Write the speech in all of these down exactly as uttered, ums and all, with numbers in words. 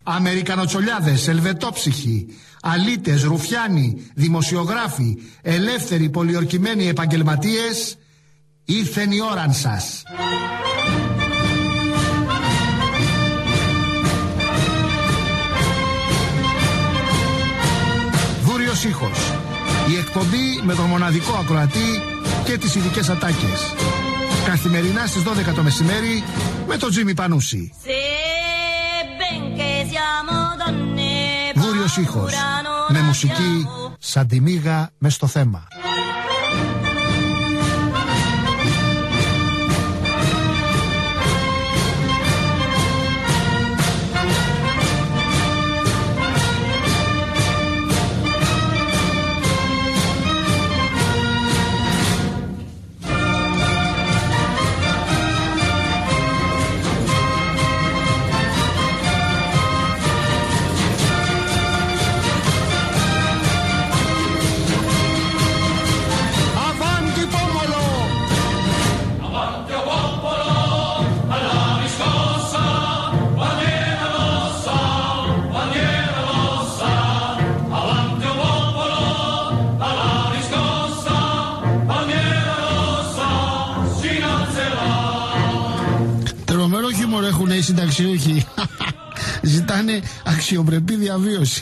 Αμερικανοτσολιάδες, ελβετόψυχοι, αλήτες, ρουφιάνοι, δημοσιογράφοι, ελεύθεροι πολιορκημένοι επαγγελματίες, ήρθεν η ώραν σας. Δούριος ήχος. Η εκπομπή με τον μοναδικό ακροατή και τις ειδικές ατάκες. Καθημερινά στις δώδεκα το μεσημέρι με τον Τζίμι Πανούση. Δούριος ήχος. Με μουσική σαν τη μύγα μες στο θέμα. Οι συνταξιούχοι ζητάνε αξιοπρεπή διαβίωση.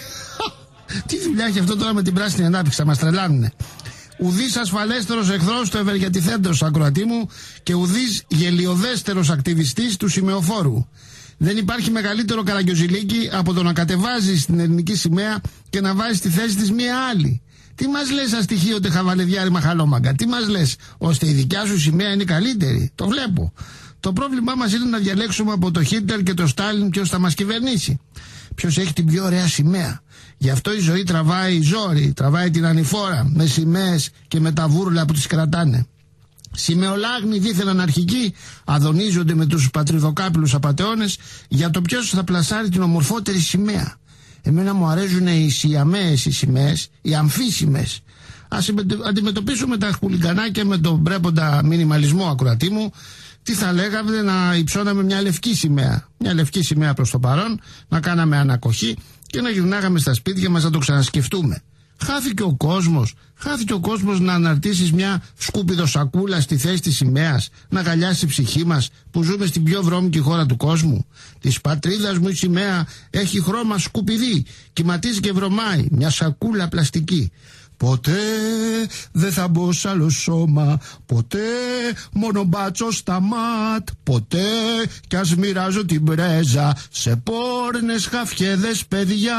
Τι δουλειά έχει αυτό τώρα με την πράσινη ανάπτυξη, θα μας τρελάνουνε. Ουδής ασφαλέστερος εχθρός του ευεργετηθέντος ακροατή μου και ουδής γελιοδέστερος ακτιβιστής του σημεοφόρου. Δεν υπάρχει μεγαλύτερο καραγκιόζηλίκι από το να κατεβάζεις την ελληνική σημαία και να βάζεις στη θέση της μία άλλη. Τι μας λες αστοιχείωτε χαβαλεδιάρη μαχαλόμαγκα, τι μας λες ώστε η δικιά σου σημαία είναι καλύτερη. Το βλέπω. Το πρόβλημά μας είναι να διαλέξουμε από το Χίτλερ και το Στάλιν ποιος θα μας κυβερνήσει. Ποιος έχει την πιο ωραία σημαία. Γι' αυτό η ζωή τραβάει ζόρι, τραβάει την ανηφόρα με σημαίες και με τα βούρλα που τις κρατάνε. Σημεολάγνοι δίθεν αναρχικοί αδονίζονται με τους πατριδοκάπηλους απατεώνες για το ποιος θα πλασάρει την ομορφότερη σημαία. Εμένα μου αρέσουν οι σιαμαίες οι σημαίες, οι αμφίσιμες. Ας αντιμετωπίσουμε τα χουλιγκανάκια με τον πρέποντα μινιμαλισμό ακροατή μου. Τι θα λέγαμε να υψώναμε μια λευκή σημαία. Μια λευκή σημαία προς το παρόν, να κάναμε ανακοχή και να γυρνάγαμε στα σπίτια μας να το ξανασκεφτούμε. Χάθηκε ο κόσμος. Χάθηκε ο κόσμος να αναρτήσεις μια σκούπιδο σακούλα στη θέση της σημαίας, να αγκαλιάσει η ψυχή μας που ζούμε στην πιο βρώμικη χώρα του κόσμου. Της πατρίδας μου η σημαία έχει χρώμα σκουπιδί, κυματίζει και βρωμάει, μια σακούλα πλαστική. Ποτέ δεν θα μπω σ' άλλο σώμα, ποτέ μόνο μπάτσο στα ματ, ποτέ κι ας μοιράζω την πρέζα σε πόρνες χαφιέδες παιδιά,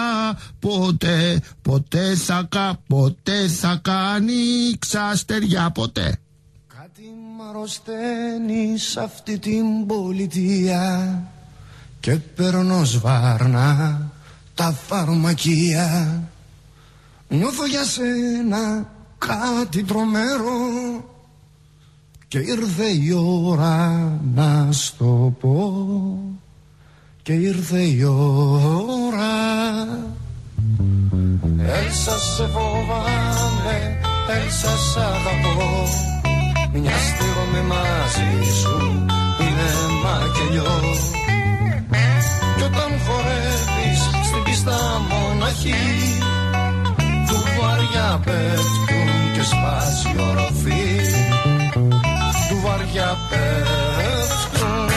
ποτέ, ποτέ θα κα, ποτέ θα κάνει ξαστεριά, ποτέ. Κάτι μ' αρρωσταίνει σ' αυτή την πολιτεία και παίρνω σβάρνα τα φαρμακεία. Νιώθω για σένα κάτι τρομερό και ήρθε η ώρα να στο πω, και ήρθε η ώρα. Έλσα σε φοβάμαι, Έλσα σ' αγαπώ, μια στιγμή μαζί σου είναι μακελιό. Κι όταν χορεύεις στην πίστα μοναχή, του βαριά πέφτουν και σπάσει η οροφή, του βαριά πέφτουν.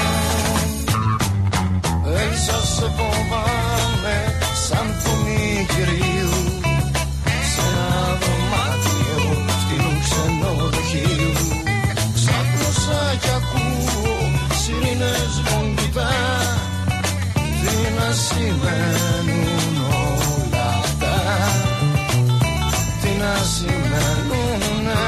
Έλσα σε φοβάμαι σαν φωνή κυρίου, σε ένα δωμάτιο στυλού ξενοδοχείου. Ξάπλωσα κι ακούω σιρήνες βομβιτά, τι να σημαίνουν όλα αυτά, τι να σημαίνουνε.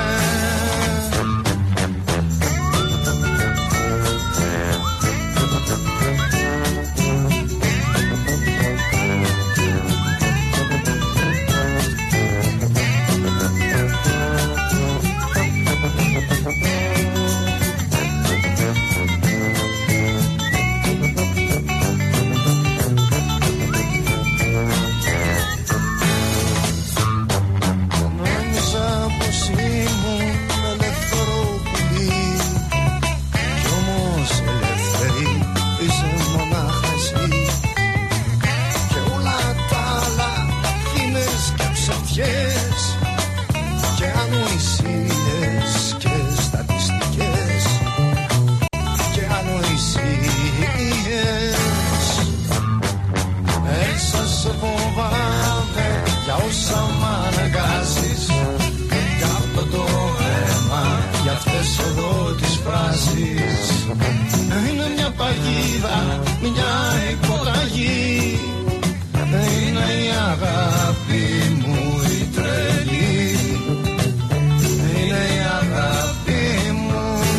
σε φοβάμαι για όσα μ' αναγκάζεις, για αυτό το αίμα, για αυτές εδώ τις φράσεις. Είναι μια παγίδα, μια υποταγή, είναι η αγάπη μου η τρελή, είναι η αγάπη μου.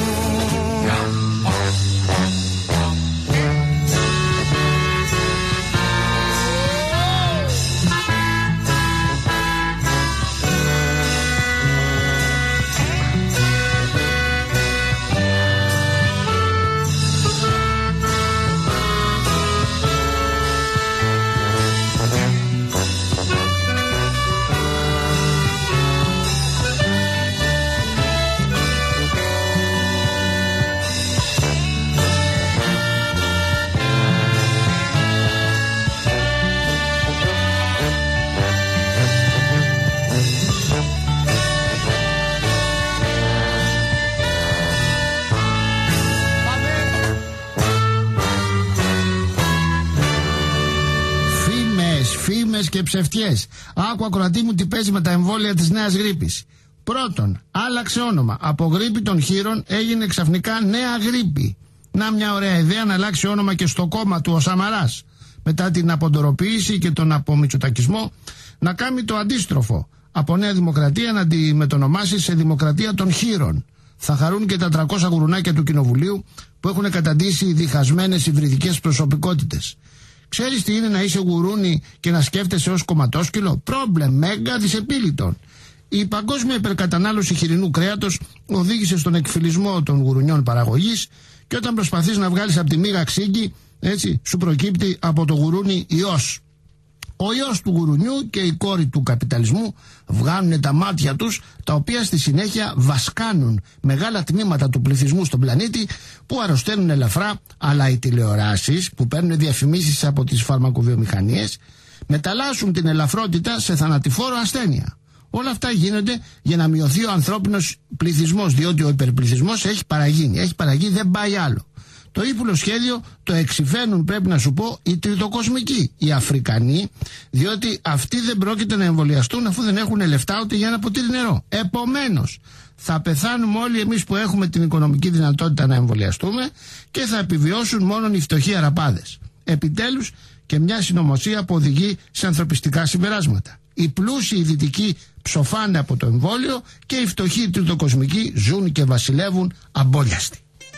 Και ψευτιές. Άκου ακροατή μου τι παίζει με τα εμβόλια της νέας γρίπης. Πρώτον, άλλαξε όνομα. Από γρίπη των χείρων έγινε ξαφνικά νέα γρίπη. Να μια ωραία ιδέα να αλλάξει όνομα και στο κόμμα του ο Σαμαράς. Μετά την αποντοροποίηση και τον απομητσοτακισμό, να κάνει το αντίστροφο. Από Νέα Δημοκρατία να τη μετονομάσει σε Δημοκρατία των Χείρων. Θα χαρούν και τα τριακόσια γουρουνάκια του Κοινοβουλίου που έχουν καταντήσει διχασμένες υβριδικές προσωπικότητες. Ξέρεις τι είναι να είσαι γουρούνι και να σκέφτεσαι ως κομματόσκυλο? Πρόβλημα μέγα δυσεπίλητον. Η παγκόσμια υπερκατανάλωση χοιρινού κρέατος οδήγησε στον εκφυλισμό των γουρουνιών παραγωγής και όταν προσπαθείς να βγάλεις από τη μύγα ξύγκι, έτσι, σου προκύπτει από το γουρούνι ιός. Ο ιός του γουρουνιού και η κόρη του καπιταλισμού βγάνουν τα μάτια τους, τα οποία στη συνέχεια βασκάνουν μεγάλα τμήματα του πληθυσμού στον πλανήτη που αρρωσταίνουν ελαφρά, αλλά οι τηλεοράσεις που παίρνουν διαφημίσεις από τις φαρμακοβιομηχανίες μεταλλάσσουν την ελαφρότητα σε θανατηφόρο ασθένεια. Όλα αυτά γίνονται για να μειωθεί ο ανθρώπινος πληθυσμός, διότι ο υπερπληθυσμός έχει παραγίνει, έχει παραγεί, δεν πάει άλλο. Το ύπουλο σχέδιο το εξυφαίνουν, πρέπει να σου πω, οι τριτοκοσμικοί, οι Αφρικανοί, διότι αυτοί δεν πρόκειται να εμβολιαστούν αφού δεν έχουν λεφτά ούτε για ένα ποτήρι νερό. Επομένως, θα πεθάνουμε όλοι εμείς που έχουμε την οικονομική δυνατότητα να εμβολιαστούμε και θα επιβιώσουν μόνο οι φτωχοί αραπάδες. Επιτέλους, και μια συνωμοσία που οδηγεί σε ανθρωπιστικά συμπεράσματα. Οι πλούσιοι δυτικοί ψοφάνε από το εμβόλιο και οι φτωχοί τριτοκοσμικοί ζουν και βασιλεύουν αμπόλιαστοι.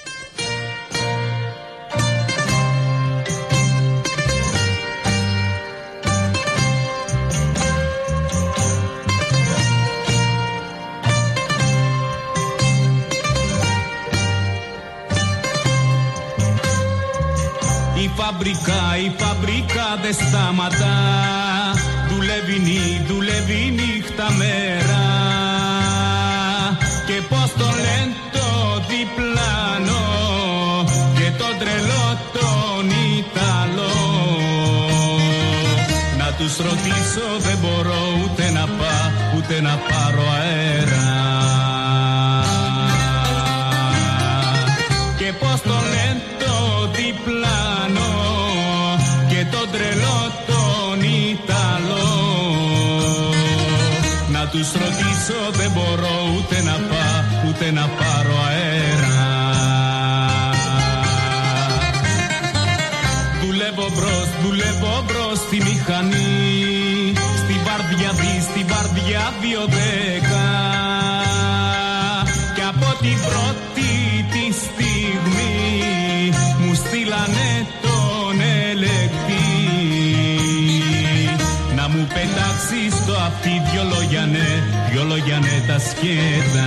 Η φαμπρικά, η φαμπρικά δεν σταματά. Δουλεύει, νύ, δουλεύει νύχτα μέρα. Και πως το λένε το διπλάνο και τον τρελό τον Ιταλό. Να τους ρωτήσω δεν μπορώ ούτε να πάω ούτε να πάρω αέρα. Και πως το λένε το διπλάνο και τον τρελό τον Ιταλό. Να τους ρωτήσω δεν μπορώ ούτε να πάω ούτε να πάρω αέρα. Δουλεύω μπρος, δουλεύω μπρος στη μηχανή, στη βαρδιά δι, στη βαρδιά δύο δέκα. Και από την πρώτη τη στιγμή μου στείλανε τον ελεκτή να μου πετάξει στο αυτί δυο λόγια ναι, δυο λόγια ναι τα σκέτα.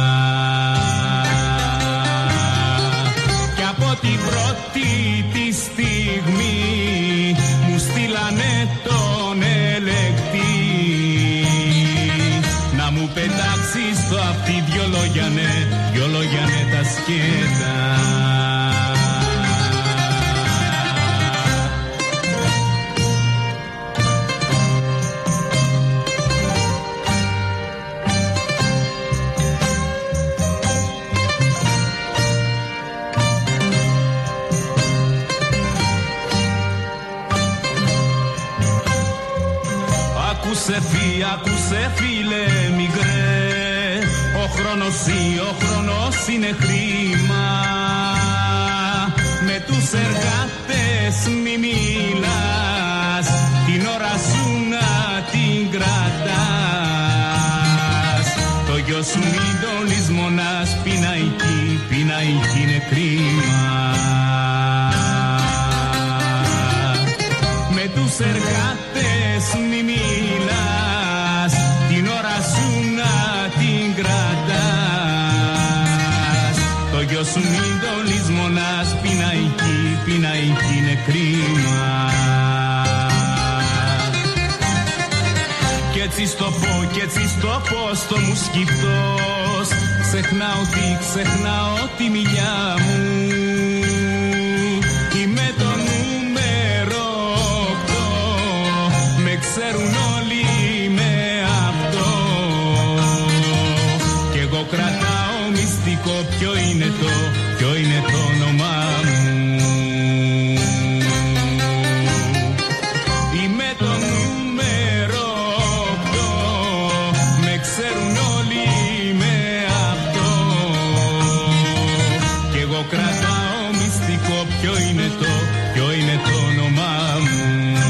Και από την πρώτη τη στιγμή μου στείλανε τον ελεκτή να μου πετάξει στο αυτί δυο λόγια ναι, δυο λόγια ναι τα σκέτα. Άκουσε φύ, άκουσε φίλε μικρέ, ο χρόνος ή ο χρόνος είναι χρήμα. Με τους εργάτες μη μιλάς, την ώρα σου να την κρατάς. Το γιο σου μην το λησμονάς, πειναϊκή, πειναϊκή είναι κρίμα. Με τους εργάτες μη μιλάς, την ώρα σου να την κρατάς. Το γιο σου μην το λησμονάς, πειναϊκή, πειναϊκή είναι κρίμα. Κι έτσι στο πω, κι έτσι στο πω στο μου σκυπτός, ξεχνάω τι, ξεχνάω τη μιλιά μου. Είμαι το νούμερο οκτώ, με ξέρουν όλοι με αυτό. Κι εγώ κρατάω μυστικό, ποιο είναι το, ποιο είναι το όνομά μου. Είμαι το νούμερο οκτώ, με ξέρουν όλοι με αυτό. Κι εγώ κρατάω μυστικό, ποιο είναι το, ποιο είναι το όνομά μου.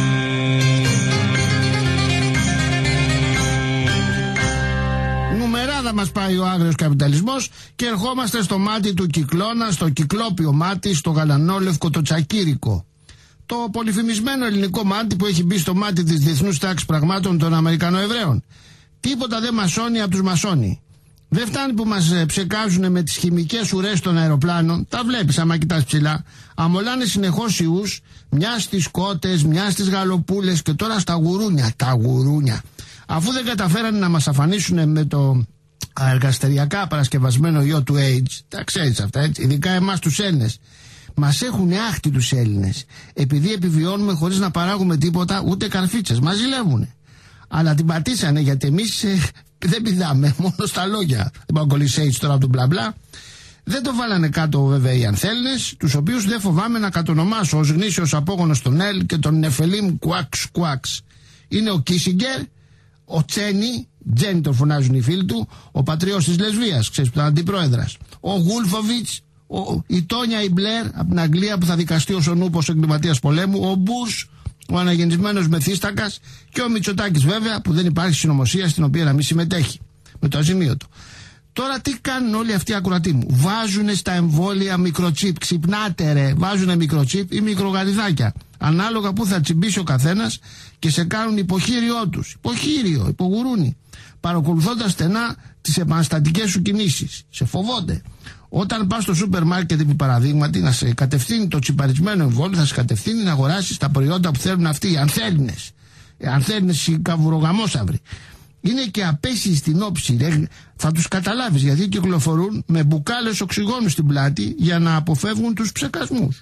Νουμεράδα μας πάει ο άγριος καπιταλισμός και ερχόμαστε στο μάτι του κυκλώνα, στο κυκλόπιο μάτι, στο γαλανόλευκο το τσακίρικο. Το πολυφημισμένο ελληνικό μάτι που έχει μπει στο μάτι της διεθνούς τάξης πραγμάτων των Αμερικανοεβραίων. Τίποτα δεν μασώνει από τους μασώνει. Δεν φτάνει που μας ψεκάζουν με τις χημικές ουρές των αεροπλάνων, τα βλέπεις άμα κοιτάς ψηλά. Αμολάνε συνεχώς ιούς, μια στις κότες, μια στις γαλοπούλες και τώρα στα γουρούνια. Τα γουρούνια. Αφού δεν καταφέρανε να μας αφανίσουν με το εργαστηριακά παρασκευασμένο ιό του AIDS, τα ξέρεις αυτά έτσι, ειδικά εμάς τους Έλληνες. Μας έχουν άχτη τους Έλληνες, επειδή επιβιώνουμε χωρίς να παράγουμε τίποτα, ούτε καρφίτσες, μας ζηλεύουνε. Αλλά την πατήσανε γιατί εμείς ε, δεν πηδάμε, μόνο στα λόγια. Δεν πάω κολλήσει AIDS τώρα από τον μπλα μπλα. Δεν το βάλανε κάτω βέβαια οι ανθέλνες, τους οποίους δεν φοβάμαι να κατονομάσω ως γνήσιος απόγονος των Ελ και τον Νεφελίμ Κουάξ Κουάξ. Είναι ο Κίσιγκερ, ο Τσένι, Τζένι τον φωνάζουν οι φίλοι του, ο πατριός της λεσβίας, ξέρεις που ήταν αντιπρόεδρας, ο Γούλφοβιτς, ο, η Τόνια η Μπλερ από την Αγγλία που θα δικαστεί ως ο νούπος εγκληματίας πολέμου, ο Μπούς, ο αναγεννησμένος μεθύστακας και ο Μητσοτάκης βέβαια που δεν υπάρχει συνωμοσία στην οποία να μην συμμετέχει. Με το αζημίωτο. Τώρα τι κάνουν όλοι αυτοί οι ακροατοί μου? Βάζουνε στα εμβόλια μικροτσίπ. Ξυπνάτε ρε. Βάζουνε μικροτσίπ ή μικρογαριδάκια. Ανάλογα που θα τσιμπήσει ο καθένας και σε κάνουν υποχείριό τους. Υποχείριο, υπογουρούνι. Παρακολουθώντας στενά τις επαναστατικές σου κινήσεις. Σε φοβόνται. Όταν πας στο σούπερ μάρκετ, επί παραδείγματι, να σε κατευθύνει το τσιπαρισμένο εμβόλιο, θα σε κατευθύνει να αγοράσεις τα προϊόντα που θέλουν αυτοί οι ανθέλνες. Οι ανθέλνες, οι καβουρογαμόσαυροι. Είναι και απέσιοι στην όψη, ρε. Θα τους καταλάβεις γιατί κυκλοφορούν με μπουκάλες οξυγόνου στην πλάτη για να αποφεύγουν τους ψεκασμούς.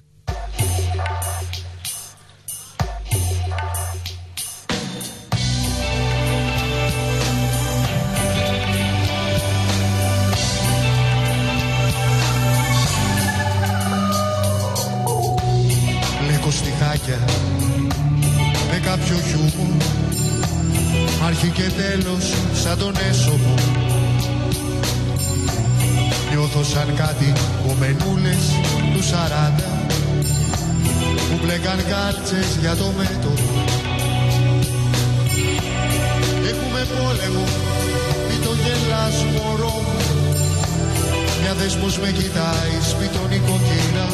Λέγω στιχάκια με κάποιο χιούμορ, αρχή και τέλος σαν τον έσωπο. Νιώθω σαν κάτι κομμενούλες του σαράντα που μπλέκαν κάλτσες για το μέτωπο. Έχουμε πόλεμο, μη το γελάς μωρό μου. Μια δέσμος με κοιτάει σπιτών οικοκύρα.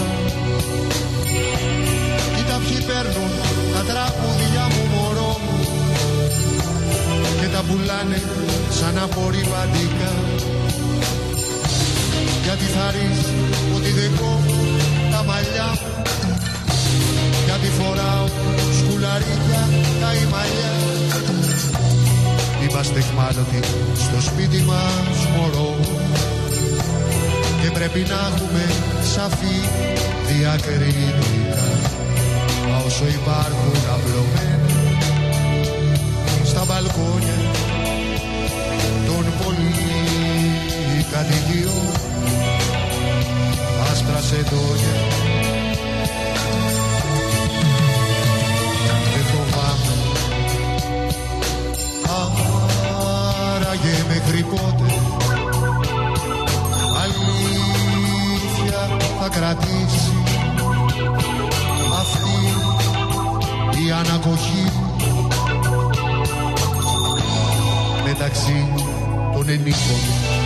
Κοίτα ποιοι παίρνουν τα τραγούδια μου μωρό μου και τα πουλάνε σαν απορριπαντικά. Γιατί θα ρεις ότι δεν κόβω τα μαλλιά μου, γιατί φοράω σκουλαρίκια τα ημαλιά. Είμαστε εχμάλωτοι στο σπίτι μας μωρό και πρέπει να έχουμε σαφή διακριτικά. Μα όσο υπάρχουν απλωμένα στα μπαλκόνια των πολυκατοικιών, άσπρα σεντόνια, δεν φοβάμαι γενικότερα. Αλήθεια θα κρατήσει αυτή η ανακοχή μεταξύ των ενίκων.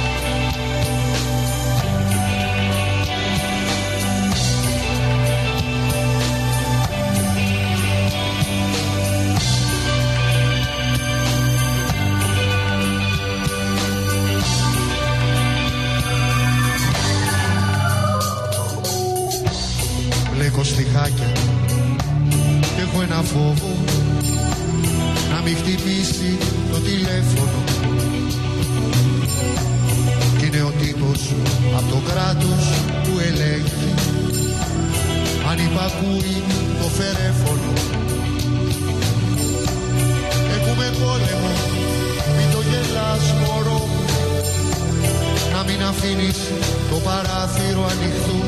Μπλέκω στιχάκια και έχω ένα φόβο να μην χτυπήσει το τηλέφωνο. Κι είναι ο τύπος από το κράτος που ελέγχει αν υπακούει το φερέφωνο. Έχουμε πόλεμο, μην το γελάς μωρό, να μην αφήνεις το παράθυρο ανοιχτό.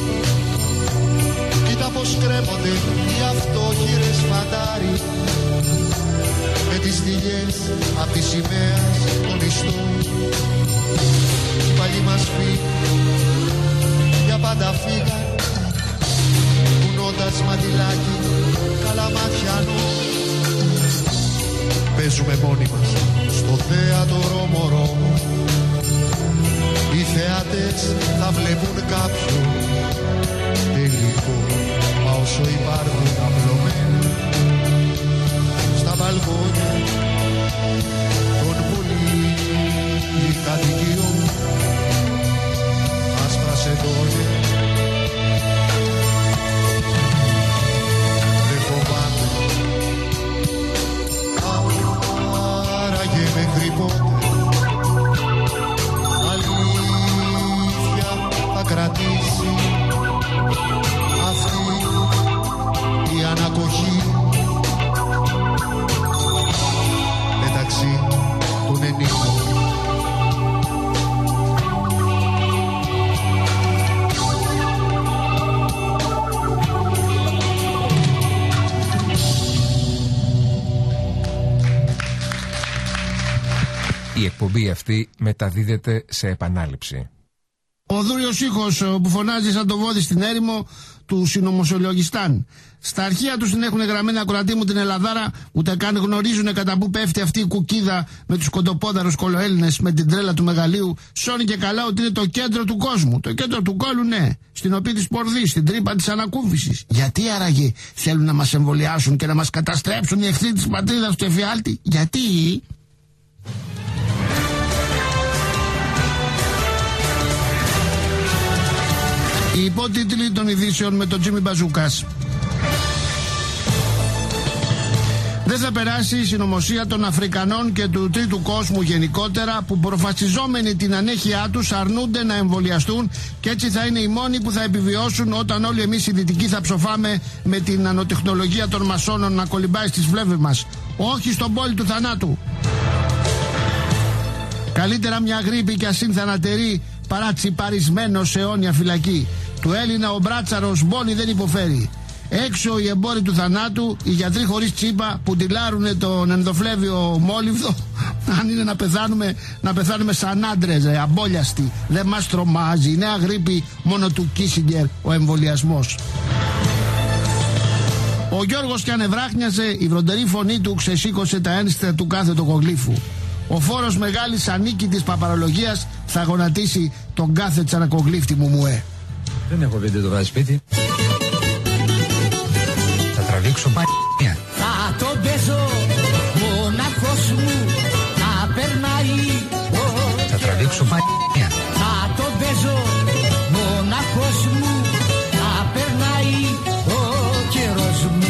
Κοίτα πως κρέμονται οι αυτόχειρες φαντάροι με τις θηλιές απ' τη σημαία των ιστών. Οι παλιοί μας φίλοι για πάντα φύγαν κουνώντας μαντιλάκι καλαματιανό. Παίζουμε μόνοι μας στο θέατρο μωρό. Οι θεάτες θα βλέπουν κάποιον τελικό, μα όσο υπάρχουν απλωμένοι στα μπαλκόνια των πολυκατοικιών, άσπρα σεντόνια. Δεν φοβάμαι, άραγε μέχρι πότε αλήθεια θα κρατήσει αυτή η ανακοχή μεταξύ των ενίκων. Η εκπομπή αυτή μεταδίδεται σε επανάληψη. Ο δούριος ήχος που φωνάζει σαν το βόδι στην έρημο του συνωμοσιολογιστάν. Στα αρχεία τους την έχουν γραμμένη, ακροατή μου, την Ελλαδάρα, ούτε καν γνωρίζουν κατά που πέφτει αυτή η κουκίδα με τους κοντοπόδαρους κολοέλληνες με την τρέλα του μεγαλείου. Σώνει και καλά ότι είναι το κέντρο του κόσμου. Το κέντρο του κόλου, ναι. Στην οποία της πορδής, στην τρύπα της ανακούφισης. Γιατί άραγε θέλουν να μας εμβολιάσουν και να μας καταστρέψουν οι εχθροί της πατρίδας του εφιάλτη? Γιατί? Οι υπότιτλοι των ειδήσεων με τον Τζίμι Μπαζούκας. Δεν θα περάσει η συνωμοσία των Αφρικανών και του τρίτου κόσμου γενικότερα, που προφασιζόμενοι την ανέχειά τους αρνούνται να εμβολιαστούν, και έτσι θα είναι οι μόνοι που θα επιβιώσουν όταν όλοι εμείς οι δυτικοί θα ψοφάμε με την νανοτεχνολογία των μασόνων να κολυμπάει στις βλέβες μας. Όχι στον πόλη του θανάτου. Καλύτερα μια γρίπη και ασύνθανατερή παρά τσιπαρισμένος σε αιώνια φυλακή. Του Έλληνα ο μπράτσαρος μπόνι δεν υποφέρει. Έξω οι εμπόροι του θανάτου, οι γιατροί χωρίς τσίπα που τυλάρουνε τον ενδοφλέβιο μόλιβδο. Αν είναι να πεθάνουμε, να πεθάνουμε σαν άντρες, ε, αμπόλιαστοι. Δεν μας τρομάζει. Η νέα γρίπη, μόνο του Κίσιγκερ ο εμβολιασμός. Ο Γιώργος κι ανεβράχνιαζε, η βροντερή φωνή του ξεσήκωσε τα ένστρα του κάθε τοκογλύφου. Ο φόρος μεγάλης ανίκητης παπαρολογίας θα γονατίσει τον κάθε τσανακογλύφτη μου μουέ. Δεν έχω βίντεο το βράδυ σπίτι. Θα τραβήξω π***ια. Θα τον παίζω μοναχός μου να περνάει. Θα τραβήξω π***ια. Θα τον παίζω μοναχός μου να περνάει ο καιρός μου.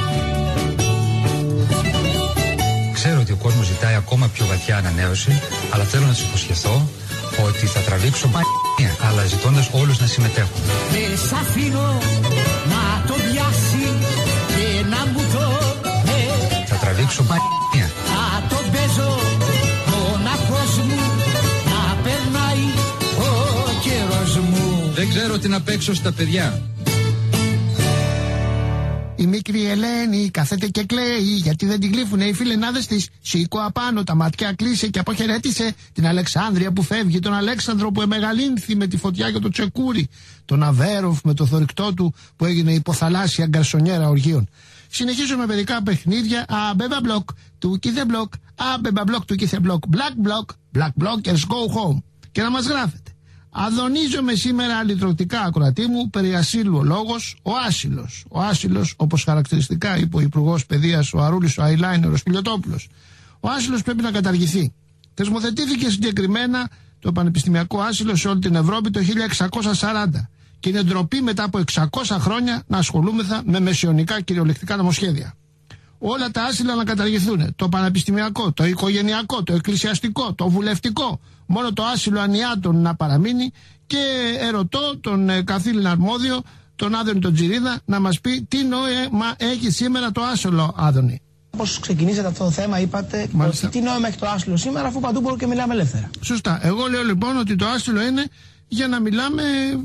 Ξέρω ότι ο κόσμος ζητάει ακόμα πιο βαθιά ανανέωση, αλλά θέλω να σας υποσχεθώ ότι θα τραβήξω π***ια, αλλά ζητώντας όλους να συμμετέχουν. Δεν σ' αφήνω να το πιάσει και να μου το ε. Θα τραβήξω π***ια. Θα τον παίζω μοναχός μου να περνάει ο καιρός μου. Δεν ξέρω τι να παίξω στα παιδιά. Η μικρή Ελένη κάθεται και κλαίει γιατί δεν την κλείφουνε οι φιλενάδες της. Σήκω απάνω, τα μάτια κλείσε και αποχαιρέτησε την Αλεξάνδρεια που φεύγει, τον Αλέξανδρο που εμεγαλύνθη με τη φωτιά και το τσεκούρι, τον Αβέροφ με το θωρηκτό του που έγινε υποθαλάσσια γκαρσονιέρα οργείων. Συνεχίζω με παιδικά παιχνίδια. Α, μπέμπα μπλοκ, του κήθε μπλοκ. Α, μπέμπα μπλοκ, του κήθε μπλοκ. Black block, black blockers go home. Και να μας γράφετε. Αδονίζομαι σήμερα λυτρωτικά, ακροατή μου, περί ασύλου ο λόγος, ο άσυλος. Ο άσυλος, όπως χαρακτηριστικά είπε ο Υπουργός Παιδείας, ο Αρούλης, ο Αϊλάινερ, ο Σπηλιοτόπουλος. Ο άσυλος πρέπει να καταργηθεί. Θεσμοθετήθηκε συγκεκριμένα το πανεπιστημιακό άσυλο σε όλη την Ευρώπη το χίλια εξακόσια σαράντα. Και είναι ντροπή μετά από εξακόσια χρόνια να ασχολούμεθα με μεσαιωνικά κυριολεκτικά νομοσχέδια. Όλα τα άσυλα να καταργηθούν. Το πανεπιστημιακό, το οικογενειακό, το εκκλησιαστικό, το βουλευτικό. Μόνο το άσυλο ανιάτων να παραμείνει. Και ερωτώ τον ε, καθήλυνα αρμόδιο, τον Άδωνη τον Τζιρίδα, να μας πει τι νόημα έχει σήμερα το άσυλο, Άδωνη. Όπως ξεκινήσατε αυτό το θέμα, είπατε ότι τι νόημα έχει το άσυλο σήμερα, αφού παντού μπορούμε και μιλάμε ελεύθερα. Σωστά. Εγώ λέω λοιπόν ότι το άσυλο είναι για να μιλάμε,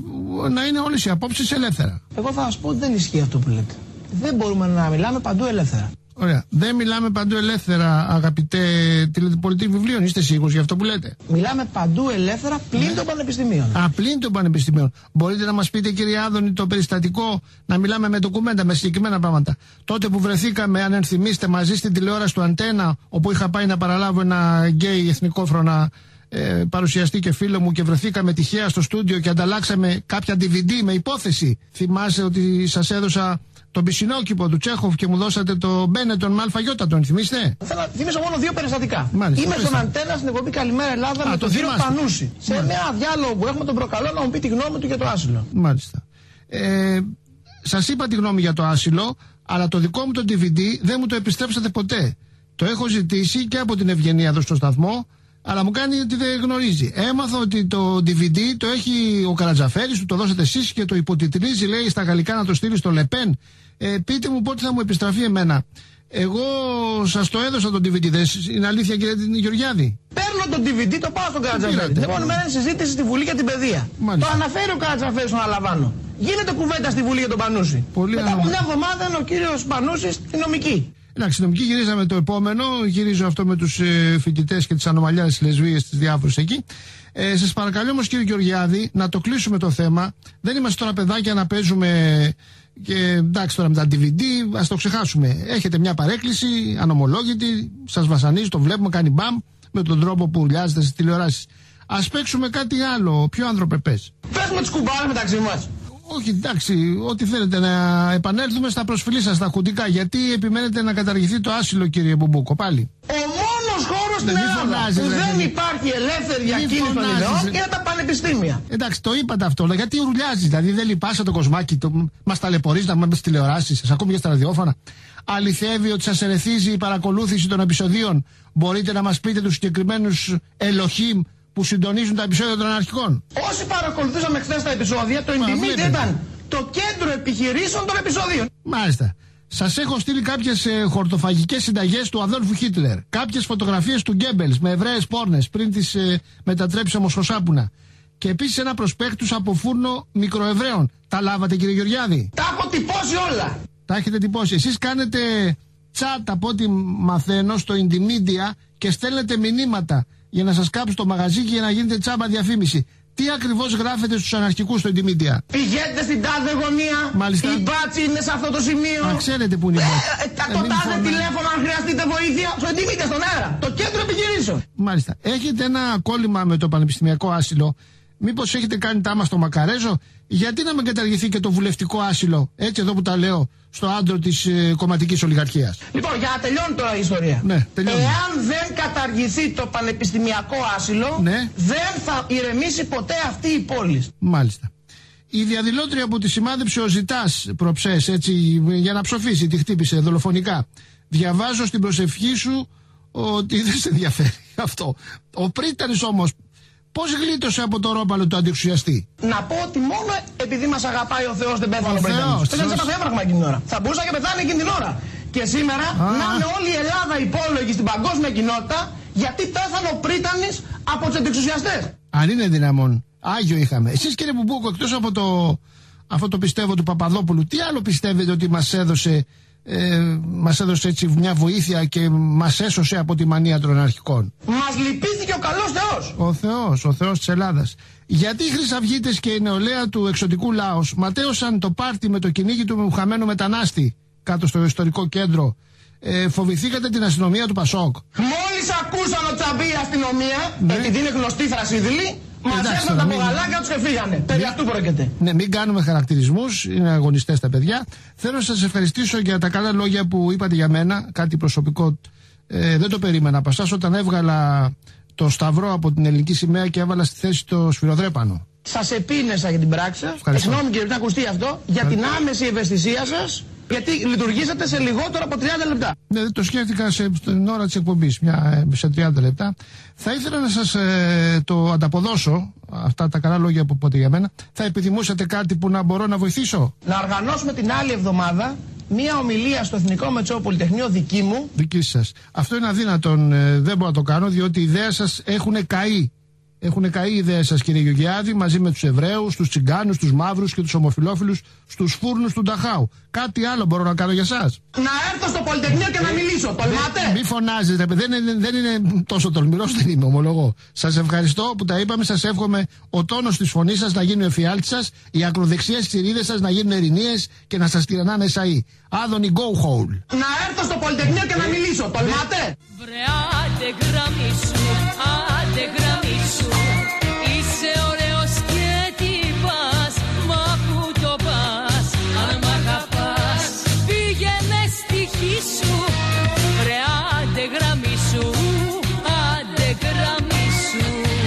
να είναι όλες οι απόψεις ελεύθερα. Εγώ θα σας πω ότι δεν ισχύει αυτό που λέτε. Δεν μπορούμε να μιλάμε παντού ελεύθερα. Ωραία. Δεν μιλάμε παντού ελεύθερα, αγαπητέ τηλεπολιτή βιβλίων. Είστε σίγουροι για αυτό που λέτε? Μιλάμε παντού ελεύθερα πλην ναι. των πανεπιστημίων. Α, πλην των πανεπιστημίων. Μπορείτε να μας πείτε, κύριε Άδωνη, το περιστατικό, να μιλάμε με ντοκουμέντα, με συγκεκριμένα πράγματα. Τότε που βρεθήκαμε, αν ενθυμίστε, μαζί στην τηλεόραση του Αντένα, όπου είχα πάει να παραλάβω ένα γκέι εθνικόφρονα ε, παρουσιαστή και φίλο μου, και βρεθήκαμε τυχαία στο στούντιο και ανταλλάξαμε κάποια ντι βι ντι με υπόθεση. Θυμάσαι ότι σας έδωσα τον Πισινόκηπο του Τσέχοφ και μου δώσατε το Μπένετον με αλφαγιώτα, τον θυμίστε? Θέλω να θυμίσω μόνο δύο περιστατικά. Μάλιστα, Είμαι μάλιστα. στον Αντένα στην εκπομπή Καλημέρα Ελλάδα. Α, με τον κύριο Πανούση. Σε ένα διάλογο που έχουμε, τον προκαλώ να μου πει τη γνώμη του για το άσυλο. Μάλιστα. Ε, σας είπα τη γνώμη για το άσυλο, αλλά το δικό μου το ντι βι ντι δεν μου το επιστρέψατε ποτέ. Το έχω ζητήσει και από την Ευγενία εδώ στο σταθμό, αλλά μου κάνει ότι δεν γνωρίζει. Έμαθα ότι το ντι βι ντι το έχει ο Καρατζαφέρης, του το δώσατε εσείς και το υποτιτλίζει, λέει, στα γαλλικά να το στείλει στο Λεπέν. Ε, πείτε μου πότε θα μου επιστραφεί εμένα. Εγώ σας το έδωσα το ντι βι ντι, δεν είναι αλήθεια, κύριε Γεωργιάδη? Παίρνω το ντι βι ντι, το πάω στον Καρατζαφέρη. Την επόμενη μέρα είναι συζήτηση στη Βουλή για την παιδεία. Μάλιστα. Το αναφέρει ο Καρατζαφέρης στον Αλαβάνο. Γίνεται κουβέντα στη Βουλή για τον Πανούση. Πολύ Μετά από μια εβδομάδα είναι ο κύριος Πανούσης στη νομική. Εντάξει, νομική γυρίζαμε το επόμενο. Γυρίζω αυτό με τους ε, φοιτητές και τις ανομαλιάδες λεσβείες, τις διάφορες εκεί. Ε, σας παρακαλώ όμως, κύριε Γεωργιάδη, να το κλείσουμε το θέμα. Δεν είμαστε τώρα παιδάκια να παίζουμε. Και εντάξει, τώρα με τα ντι βι ντι, ας το ξεχάσουμε. Έχετε μια παρέκκληση ανομολόγητη, σας βασανίζει, το βλέπουμε, κάνει μπαμ με τον τρόπο που ουλιάζετε στις τηλεοράσεις. Ας παίξουμε κάτι άλλο, πιο ανθρωπεπές. Παίζουμε τις κουμπάρες μεταξύ μας. Όχι, εντάξει, ό,τι θέλετε, να επανέλθουμε στα προσφυλή σας, στα χουντικά. Γιατί επιμένετε να καταργηθεί το άσυλο, κύριε Μπουμπούκο, πάλι? Ο μόνος χώρος στην Ελλάδα που δεν υπάρχει ελεύθερη διακίνηση των ιδεών είναι τα πανεπιστήμια. Εντάξει, το είπατε αυτό, αλλά γιατί ουρλιάζει? Δηλαδή δεν λυπάσαι το κοσμάκι, το... μας ταλαιπωρείς να máme στις τηλεοράσεις, σας ακούμε και στα ραδιόφωνα. Αληθεύει ότι σας ερεθίζει η παρακολούθηση των επεισοδίων? Μπορείτε να μας πείτε τους συγκεκριμένους ελοχήμ που συντονίζουν τα επεισόδια των αναρχικών? Όσοι παρακολουθούσαμε χθες τα επεισόδια, το Intimate ήταν το κέντρο επιχειρήσεων των επεισοδίων. Μάλιστα. Σας έχω στείλει κάποιες ε, χορτοφαγικές συνταγές του Αδόλφου Χίτλερ. Κάποιες φωτογραφίες του Γκέμπελς με εβραίες πόρνες πριν τις ε, μετατρέψει ομοσχοσάπουνα. Και επίσης ένα προσπέκτους από φούρνο μικροεβραίων. Τα λάβατε, κύριε Γεωργιάδη? Τα έχω τυπώσει όλα. Τα έχετε τυπώσει. Εσείς κάνετε chat, από ό,τι μαθαίνω, στο Intimedia και στέλνετε μηνύματα για να σας κάψουν το μαγαζί και για να γίνετε τσάμπα διαφήμιση. Τι ακριβώς γράφετε στους αναρχικούς στο Intimedia? Πηγαίνετε στην τάδε γωνία. Μάλιστα. Η μπάτση είναι σε αυτό το σημείο. Α, ξέρετε που είναι η μπάτση. Ε, ε, το τάδε τηλέφωνο αν χρειαστείτε βοήθεια. Στο Intimedia, στον αέρα. Το κέντρο επιχειρήσεων. Μάλιστα. Έχετε ένα κόλλημα με το πανεπιστημιακό άσυλο. Μήπως έχετε κάνει τάμα στο Μακαρέζο? Γιατί να μην καταργηθεί και το βουλευτικό άσυλο, έτσι εδώ που τα λέω, στο άντρο της ε, κομματικής ολιγαρχίας? Λοιπόν, για να τελειώνει τώρα η ιστορία. Ναι, τελειώνει. Εάν δεν καταργηθεί το πανεπιστημιακό άσυλο, ναι, δεν θα ηρεμήσει ποτέ αυτή η πόλη. Μάλιστα. Η διαδηλώτρια που τη σημάδεψε ο Ζητάς προψές, έτσι, για να ψοφήσει, τη χτύπησε δολοφονικά. Διαβάζω στην προσευχή σου ότι δεν σε ενδιαφέρει αυτό. Ο Πρίτανης όμως, πώς γλίτωσε από το ρόπαλο του αντιεξουσιαστή? Να πω ότι μόνο επειδή μας αγαπάει ο Θεός δεν πέθανε ο Πρίτανης. Δεν έπαθε έμφραγμα εκείνη την ώρα. Θα μπορούσε και πεθάνει εκείνη την ώρα. Και σήμερα Α. να είναι όλη η Ελλάδα υπόλογη στην παγκόσμια κοινότητα γιατί πέθανε ο Πρίτανης από τους αντιεξουσιαστές. Αν είναι δυναμόν. Άγιο είχαμε. Εσείς, κύριε Μπουμπούκο, εκτός από το Αυτό το πιστεύω του Παπαδόπουλου. Τι άλλο πιστεύετε ότι μας έδωσε, ε, μας έδωσε έτσι μια βοήθεια και μας έσωσε από τη μανία των αρχικών? Μας λυπήθηκε ο καλός Θεός. Ο Θεός, ο Θεός της Ελλάδας. Γιατί οι χρυσαυγίτες και η νεολαία του εξωτικού λάος ματέωσαν το πάρτι με το κυνήγι του χαμένου μετανάστη κάτω στο ιστορικό κέντρο? Ε, φοβηθήκατε την αστυνομία του Πασόκ? Μόλις ακούσαν ότι θα μπει η αστυνομία, ναι. επειδή είναι γνωστή θρασίδηλη, μαζεύαν τα πογαλάκια τους και φύγανε. Περί αυτού πρόκειται. Ναι, μην κάνουμε χαρακτηρισμούς, είναι αγωνιστές τα παιδιά. Θέλω να σας ευχαριστήσω για τα καλά λόγια που είπατε για μένα, κάτι προσωπικό. Ε, δεν το περίμενα από εσάς όταν έβγαλα το σταυρό από την ελληνική σημαία και έβαλα στη θέση το σφυροδρέπανο. Σας επίνεσα για την πράξη σας. Συγγνώμη κύριε, να ακουστεί αυτό, για την άμεση ευαισθησία σας. Γιατί λειτουργήσατε σε λιγότερο από τριάντα λεπτά. Ναι, το σκέφτηκα σε, στην ώρα της εκπομπής, μια, σε τριάντα λεπτά. Θα ήθελα να σας ε, το ανταποδώσω, αυτά τα καλά λόγια που είπατε για μένα. Θα επιθυμούσατε κάτι που να μπορώ να βοηθήσω? Να οργανώσουμε την άλλη εβδομάδα μία ομιλία στο Εθνικό Μετσό Πολυτεχνείο δική μου. Δική σας. Αυτό είναι αδύνατον, ε, δεν μπορώ να το κάνω, διότι οι ιδέες σας έχουν καεί. Έχουν καεί οι ιδέες σας, κύριε Γεωργιάδη, μαζί με τους Εβραίους, τους Τσιγκάνους, τους Μαύρους και τους Ομοφυλόφιλους στους φούρνους του Νταχάου. Κάτι άλλο μπορώ να κάνω για σας? Να έρθω στο Πολυτεχνείο και να μιλήσω. Τολμάτε? Μη φωνάζετε, δεν είναι, δεν είναι τόσο τολμηρός, δεν είμαι, ομολογώ. Σας ευχαριστώ που τα είπαμε, σας εύχομαι ο τόνος της φωνής σας να γίνει ο εφιάλτης σας, οι ακροδεξιές τσιρίδες σας να γίνουν ερηνίες και να σας τυραννάνε εσαΐ. Άδωνη go hole. Να έρθω στο Πολυτεχνείο και να μιλήσω. Τολμάτε? Βρε άντε γραμμή σου, άντε γραμμή σου. Είσαι ωραίος και τι πας, μα που το πας. Αν μ' αγαπάς, πήγαινε στη χή σου. Βρε άντε γραμμή σου, άντε γραμμή σου.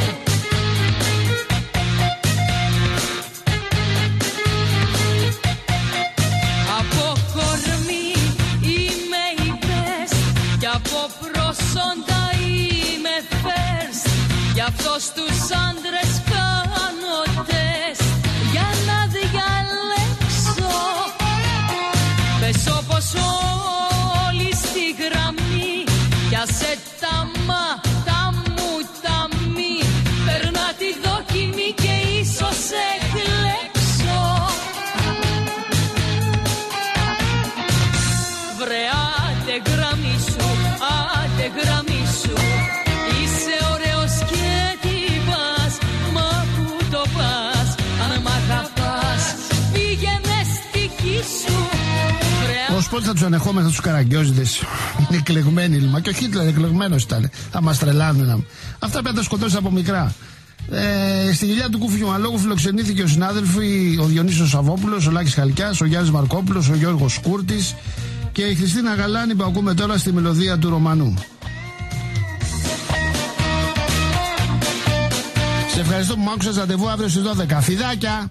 Από κορμί είμαι η best κι από προσόντα είμαι first. Γι' αυτό στους άντρες κάνω τεστ για να διαλέξω. Πες όπως όλοι στη γραμμή, για σε τα μα, τα μου, τα μη. Περνά τη δοκιμή και ίσως εκλέξω. Βρε άντε γραμμή σου, άντε γραμμή σου. Είσαι ωραίος και τι πας, μα που το πας. Αν μ' αγαπάς, πήγαινε στη χή σου. Ως πότε θα τους ανεχόμαστε τους καραγκιόζιδες? Είναι εκλεγμένοι, λοιπόν. Και ο Χίτλερ εκλεγμένος ήταν. Θα μας τρελάνουν. Αυτά πρέπει να τα σκοτώσει από μικρά. Ε, στη γυλιά του Κούφιου Μαλόγου φιλοξενήθηκε ο συνάδελφοι ο Διονύσιος Σαββόπουλος, ο Λάκης Χαλκιάς, ο Γιάννης Μαρκόπουλος, ο Γιώργος Κούρτης και η Χριστίνα Γαλάνη που ακούμε τώρα στη μελωδία του Ρωμανού. Σε ευχαριστώ που μ' άκουσες. Ραντεβού αύριο στις δώδεκα. Φιδάκια!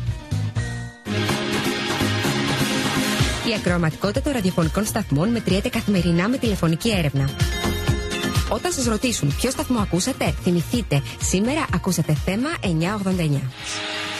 Η ακροαματικότητα των ραδιοφωνικών σταθμών μετριέται καθημερινά με τηλεφωνική έρευνα. Όταν σας ρωτήσουν ποιο σταθμό ακούσατε, θυμηθείτε, σήμερα ακούσατε θέμα εννιακόσια ογδόντα εννιά.